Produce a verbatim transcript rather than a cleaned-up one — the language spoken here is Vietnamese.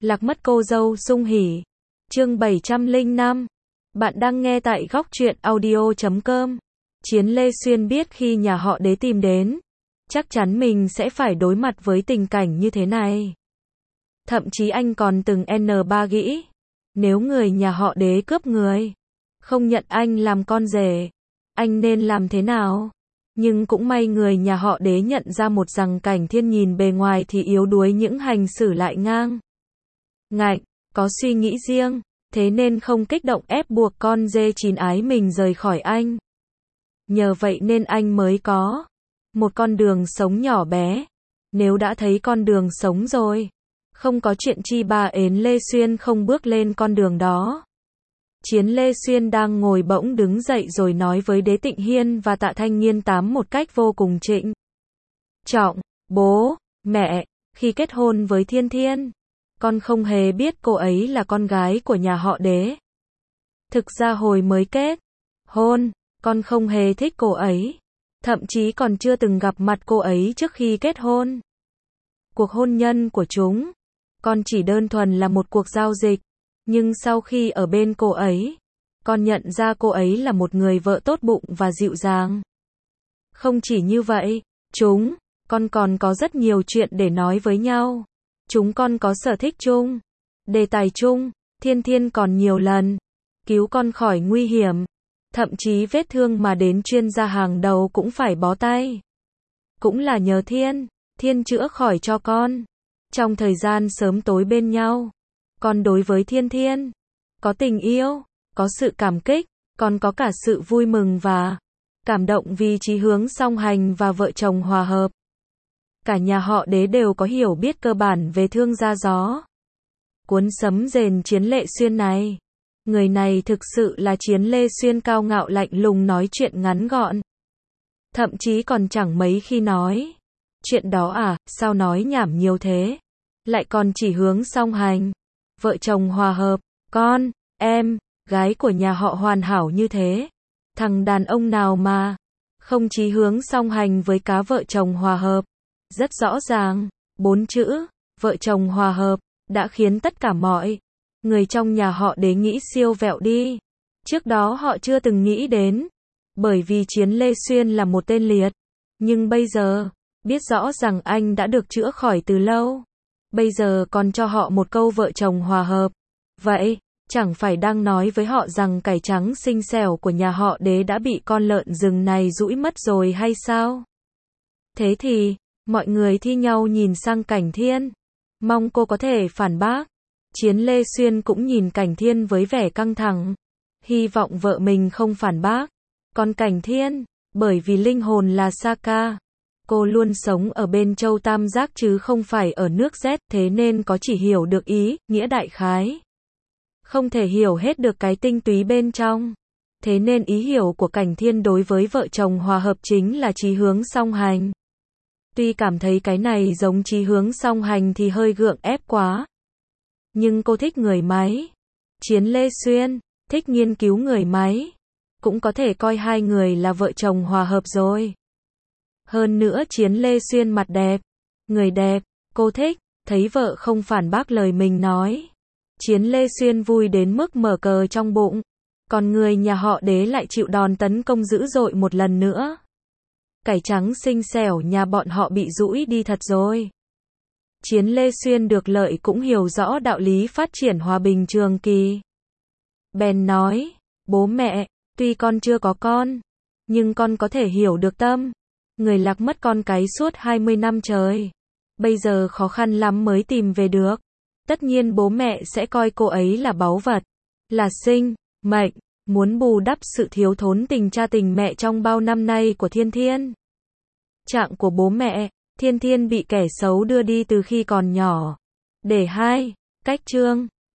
Lạc mất cô dâu sung hỉ. Chương bảy trăm lẻ năm. Bạn đang nghe tại góc truyện audio chấm com. Chiến Lê Xuyên biết khi nhà họ Đế tìm đến, chắc chắn mình sẽ phải đối mặt với tình cảnh như thế này. Thậm chí anh còn từng en ba nghĩ, nếu người nhà họ Đế cướp người, không nhận anh làm con rể, anh nên làm thế nào? Nhưng cũng may người nhà họ Đế nhận ra một rằng Cảnh Thiên nhìn bề ngoài thì yếu đuối những hành xử lại ngang ngạnh, có suy nghĩ riêng, thế nên không kích động ép buộc con dê chín ái mình rời khỏi anh. Nhờ vậy nên anh mới có một con đường sống nhỏ bé. Nếu đã thấy con đường sống rồi, không có chuyện chi bà ến Lê Xuyên không bước lên con đường đó. Chiến Lê Xuyên đang ngồi bỗng đứng dậy rồi nói với Đế Tịnh Hiên và Tạ Thanh Nghiên Tám một cách vô cùng trịnh trọng: bố, mẹ, khi kết hôn với Thiên Thiên, con không hề biết cô ấy là con gái của nhà họ Đế. Thực ra hồi mới kết hôn, con không hề thích cô ấy, thậm chí còn chưa từng gặp mặt cô ấy trước khi kết hôn. Cuộc hôn nhân của chúng, con chỉ đơn thuần là một cuộc giao dịch, nhưng sau khi ở bên cô ấy, con nhận ra cô ấy là một người vợ tốt bụng và dịu dàng. Không chỉ như vậy, chúng, con còn có rất nhiều chuyện để nói với nhau. Chúng con có sở thích chung, đề tài chung. Thiên Thiên còn nhiều lần cứu con khỏi nguy hiểm, thậm chí vết thương mà đến chuyên gia hàng đầu cũng phải bó tay. Cũng là nhờ Thiên, Thiên chữa khỏi cho con. Trong thời gian sớm tối bên nhau, con đối với Thiên Thiên có tình yêu, có sự cảm kích, còn có cả sự vui mừng và cảm động vì chí hướng song hành và vợ chồng hòa hợp. Cả nhà họ Đế đều có hiểu biết cơ bản về thương gia gió. Cuốn sấm rền Chiến Lê Xuyên này, người này thực sự là Chiến Lê Xuyên cao ngạo lạnh lùng, nói chuyện ngắn gọn, thậm chí còn chẳng mấy khi nói. Chuyện đó à, sao nói nhảm nhiều thế, lại còn chỉ hướng song hành, vợ chồng hòa hợp, con, em, gái của nhà họ hoàn hảo như thế. Thằng đàn ông nào mà không chí hướng song hành với cá vợ chồng hòa hợp. Rất rõ ràng, bốn chữ, vợ chồng hòa hợp, đã khiến tất cả mọi người trong nhà họ Đế nghĩ siêu vẹo đi. Trước đó họ chưa từng nghĩ đến, bởi vì Chiến Lê Xuyên là một tên liệt. Nhưng bây giờ, biết rõ rằng anh đã được chữa khỏi từ lâu. Bây giờ còn cho họ một câu vợ chồng hòa hợp. Vậy, chẳng phải đang nói với họ rằng cải trắng xinh xẻo của nhà họ Đế đã bị con lợn rừng này dũi mất rồi hay sao? Thế thì, mọi người thi nhau nhìn sang Cảnh Thiên, mong cô có thể phản bác. Chiến Lê Xuyên cũng nhìn Cảnh Thiên với vẻ căng thẳng, hy vọng vợ mình không phản bác. Còn Cảnh Thiên, bởi vì linh hồn là Saka, cô luôn sống ở bên châu Tam Giác chứ không phải ở nước Z, thế nên có chỉ hiểu được ý, nghĩa đại khái. Không thể hiểu hết được cái tinh túy bên trong. Thế nên ý hiểu của Cảnh Thiên đối với vợ chồng hòa hợp chính là chí hướng song hành. Tuy cảm thấy cái này giống chí hướng song hành thì hơi gượng ép quá. Nhưng cô thích người máy. Chiến Lê Xuyên thích nghiên cứu người máy. Cũng có thể coi hai người là vợ chồng hòa hợp rồi. Hơn nữa Chiến Lê Xuyên mặt đẹp, người đẹp, cô thích, thấy vợ không phản bác lời mình nói. Chiến Lê Xuyên vui đến mức mở cờ trong bụng. Còn người nhà họ Đế lại chịu đòn tấn công dữ dội một lần nữa. Cải trắng xinh xẻo nhà bọn họ bị dũi đi thật rồi. Chiến Lê Xuyên được lợi cũng hiểu rõ đạo lý phát triển hòa bình trường kỳ. Bèn nói, bố mẹ, tuy con chưa có con, nhưng con có thể hiểu được tâm. Người lạc mất con cái suốt hai mươi năm trời. Bây giờ khó khăn lắm mới tìm về được. Tất nhiên bố mẹ sẽ coi cô ấy là báu vật, là sinh mệnh, muốn bù đắp sự thiếu thốn tình cha tình mẹ trong bao năm nay của Thiên Thiên. Trạng của bố mẹ, Thiên Thiên bị kẻ xấu đưa đi từ khi còn nhỏ. Để hai, cách chương.